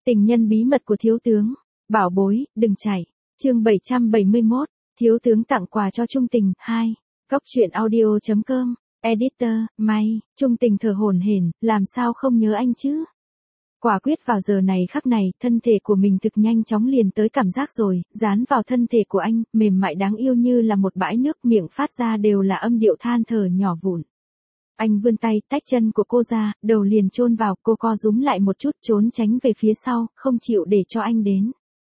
Tình nhân bí mật của thiếu tướng. Bảo bối, đừng chạy. Chương 771. Thiếu tướng tặng quà cho Trung Tình 2. Góc truyện audio.com. Editor, May. Trung Tình thở hổn hển, làm sao không nhớ anh chứ? Quả quyết vào giờ này khắc này, thân thể của mình thực nhanh chóng liền tới cảm giác rồi, dán vào thân thể của anh, mềm mại đáng yêu như là một bãi nước, miệng phát ra đều là âm điệu than thở nhỏ vụn. Anh vươn tay, tách chân của cô ra, đầu liền chôn vào, cô co rúm lại một chút, trốn tránh về phía sau, không chịu để cho anh đến.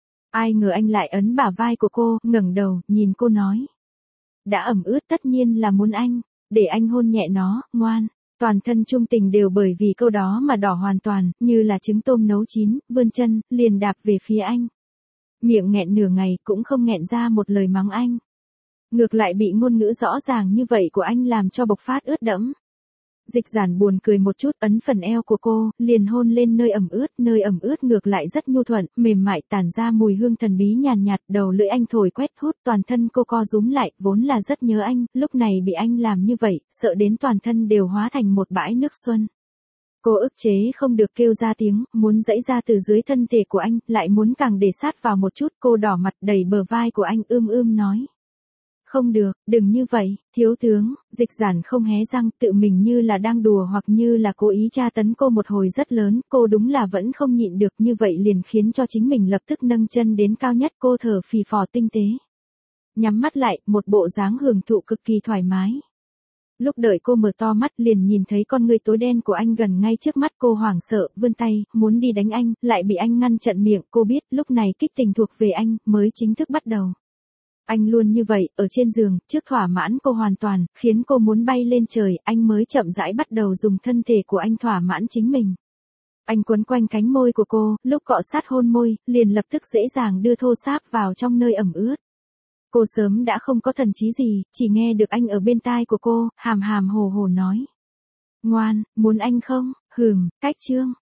Ai ngờ anh lại ấn bả vai của cô, ngẩng đầu, nhìn cô nói. Đã ẩm ướt tất nhiên là muốn anh, để anh hôn nhẹ nó, ngoan. Toàn thân Trung Tình đều bởi vì câu đó mà đỏ hoàn toàn, như là trứng tôm nấu chín, vươn chân, liền đạp về phía anh. Miệng nghẹn nửa ngày cũng không nghẹn ra một lời mắng anh. Ngược lại bị ngôn ngữ rõ ràng như vậy của anh làm cho bộc phát ướt đẫm. Dịch Giản buồn cười một chút, ấn phần eo của cô, liền hôn lên nơi ẩm ướt ngược lại rất nhu thuận, mềm mại tản ra mùi hương thần bí nhàn nhạt, đầu lưỡi anh thổi quét hút toàn thân cô co rúm lại, vốn là rất nhớ anh, lúc này bị anh làm như vậy, sợ đến toàn thân đều hóa thành một bãi nước xuân. Cô ức chế không được kêu ra tiếng, muốn giãy ra từ dưới thân thể của anh, lại muốn càng để sát vào một chút, cô đỏ mặt đẩy bờ vai của anh nói. Không được, đừng như vậy, thiếu tướng. Dịch Giản không hé răng, tự mình như là đang đùa hoặc như là cố ý tra tấn cô một hồi rất lớn, cô đúng là vẫn không nhịn được, như vậy liền khiến cho chính mình lập tức nâng chân đến cao nhất, cô thở phì phò tinh tế. Nhắm mắt lại, một bộ dáng hưởng thụ cực kỳ thoải mái. Lúc đợi cô mở to mắt liền nhìn thấy con ngươi tối đen của anh gần ngay trước mắt, cô hoảng sợ, vươn tay, muốn đi đánh anh, lại bị anh ngăn chặn miệng, cô biết, lúc này kích tình thuộc về anh, mới chính thức bắt đầu. Anh luôn như vậy, ở trên giường, trước thỏa mãn cô hoàn toàn, khiến cô muốn bay lên trời, anh mới chậm rãi bắt đầu dùng thân thể của anh thỏa mãn chính mình. Anh quấn quanh cánh môi của cô, lúc cọ sát hôn môi, liền lập tức dễ dàng đưa thô sáp vào trong nơi ẩm ướt. Cô sớm đã không có thần trí gì, chỉ nghe được anh ở bên tai của cô, hàm hàm hồ hồ nói. Ngoan, muốn anh không? Cách chương.